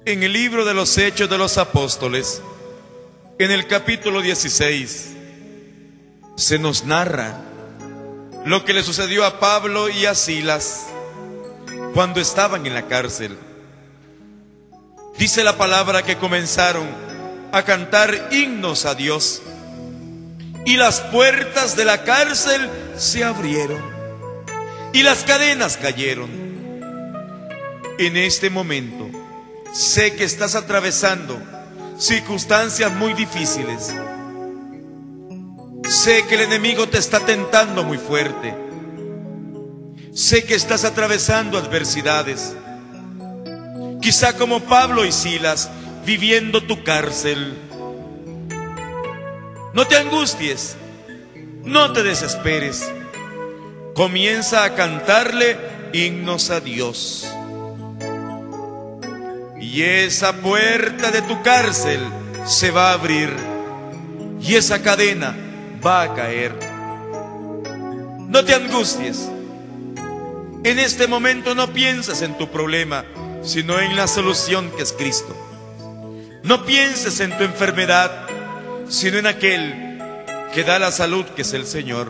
En el libro de los Hechos de los Apóstoles, en el capítulo 16, se nos narra lo que le sucedió a Pablo y a Silas cuando estaban en la cárcel. Dice la palabra que comenzaron a cantar himnos a Dios y las puertas de la cárcel se abrieron y las cadenas cayeron. En este momento sé que estás atravesando circunstancias muy difíciles. Sé que el enemigo te está tentando muy fuerte. Sé que estás atravesando adversidades. Quizá como Pablo y Silas, viviendo tu cárcel. No te angusties, no te desesperes. Comienza a cantarle himnos a Dios. Y esa puerta de tu cárcel se va a abrir. Y esa cadena va a caer. No te angusties. En este momento no pienses en tu problema, sino en la solución que es Cristo. No pienses en tu enfermedad, sino en aquel que da la salud, que es el Señor.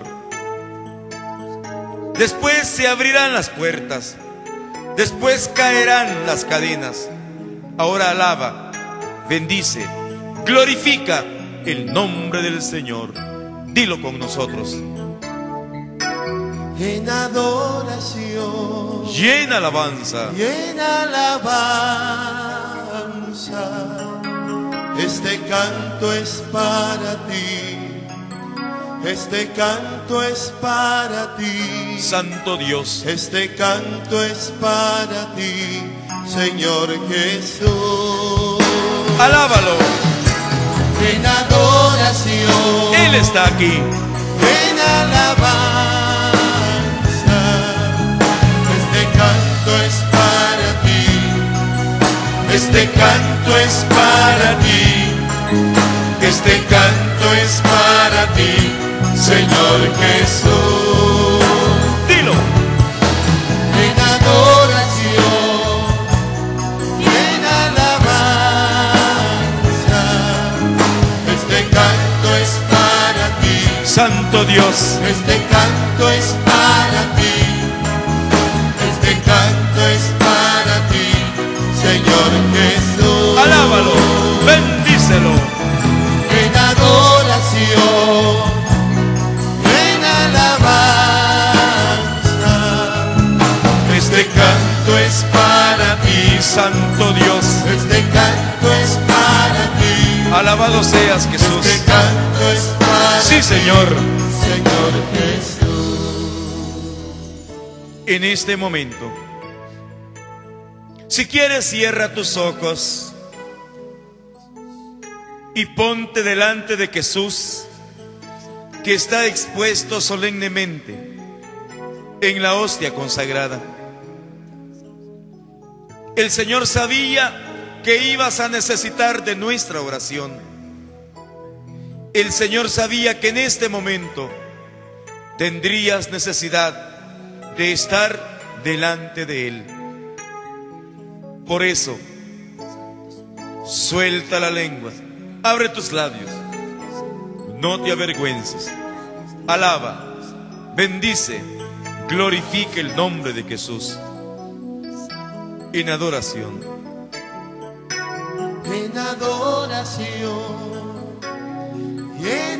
Después se abrirán las puertas, después caerán las cadenas. Ahora alaba, bendice, glorifica el nombre del Señor. Dilo con nosotros. En adoración Y en alabanza. y en alabanza, este canto es para ti, este canto es para ti, Santo Dios, este canto es para ti, Señor Jesús. alábalo. En adoración, Él está aquí. en alabanza, este canto es para ti, este canto es para ti, este canto es para ti, Señor Jesús. Dilo. En adoración y en alabanza, este canto es para ti, Santo Dios, este canto es para ti, este canto es para ti, Señor Jesús. alábalo, bendícelo. En adoración, en alabanza, este canto es para ti, Santo Dios, este canto es para ti, alabado seas Jesús. este canto es para Sí, ti, Señor. Señor Jesús. En este momento, si quieres, cierra tus ojos y ponte delante de Jesús, que está expuesto solemnemente en la hostia consagrada. El Señor sabía que ibas a necesitar de nuestra oración. El Señor sabía que en este momento tendrías necesidad de estar delante de Él. Por eso, suelta la lengua, abre tus labios, no te avergüences, alaba, bendice, glorifica el nombre de Jesús en adoración. En adoración y en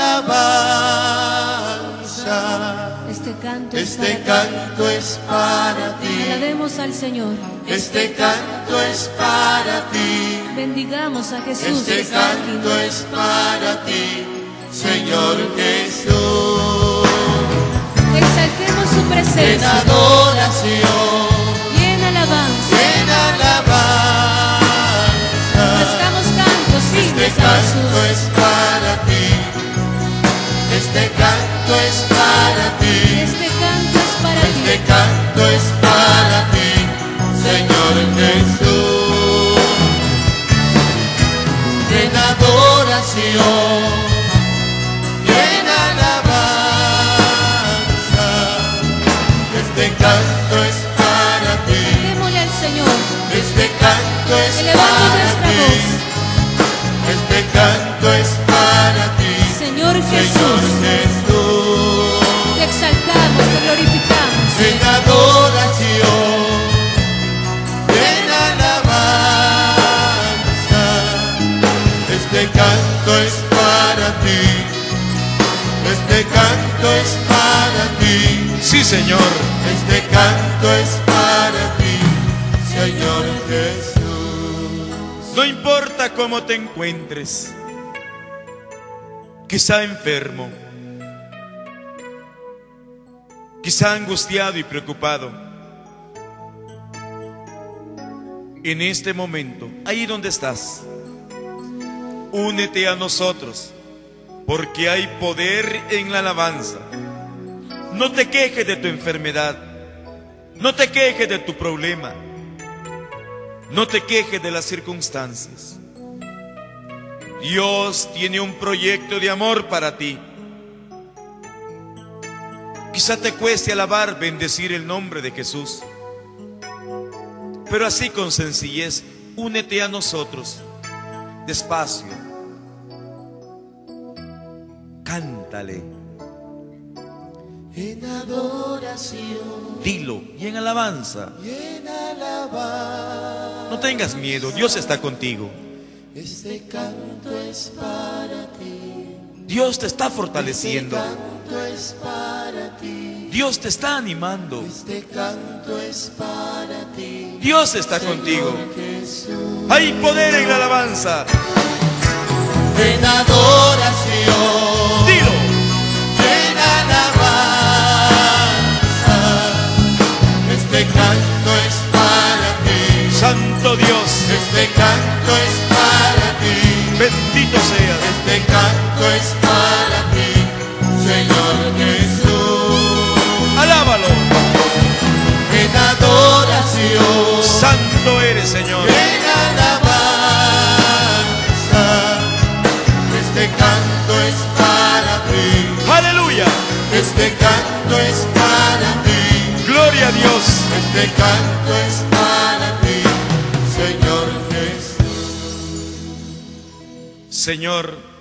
alabanza, Este canto este canto es para ti, Alabemos al Señor. este canto es para ti, Bendigamos a Jesús. este que está aquí. canto es para ti, Señor Jesús. Exaltemos su En presencia adoración, y en alabanza. en alabanza, Ofrezcamos cantos este simples a canto Jesús. es para ti, este canto es para ti, Este canto es para este ti. canto es para ti, Señor Jesús. En adoración y en alabanza, este canto es es elevando para nuestra ti. voz. Este canto es para ti, Señor Señor Jesús, Jesús. te exaltamos, te glorificamos. En adoración, en alabanza, este canto es para ti, este canto es para ti, Sí, Señor. este canto es para ti, Señor Jesús. No importa cómo te encuentres, quizá enfermo, quizá angustiado y preocupado. En este momento, ahí donde estás, únete a nosotros, porque hay poder en la alabanza. No te quejes de tu enfermedad, no te quejes de tu problema, no te quejes de las circunstancias. Dios tiene un proyecto de amor para ti. Quizá te cueste alabar, bendecir el nombre de Jesús, pero así con sencillez, únete a nosotros, despacio. Cántale, En adoración dilo y en alabanza. y en alabanza, No tengas miedo, Dios está contigo. este canto es para ti, Dios te está fortaleciendo, canto es para ti, Dios te está animando, este canto es para ti, Dios está contigo. Jesús. Hay poder en la alabanza. En adoración, Dilo, en alabanza, este canto es para ti, Santo Dios, este canto es para ti, bendito seas. este canto es para ti, Señor Jesús. Alábalo, En adoración, santo eres, Señor. en alabanza, este canto es para ti, Aleluya, este canto es para ti, gloria a Dios. este canto es para ti, Señor Jesús. Señor,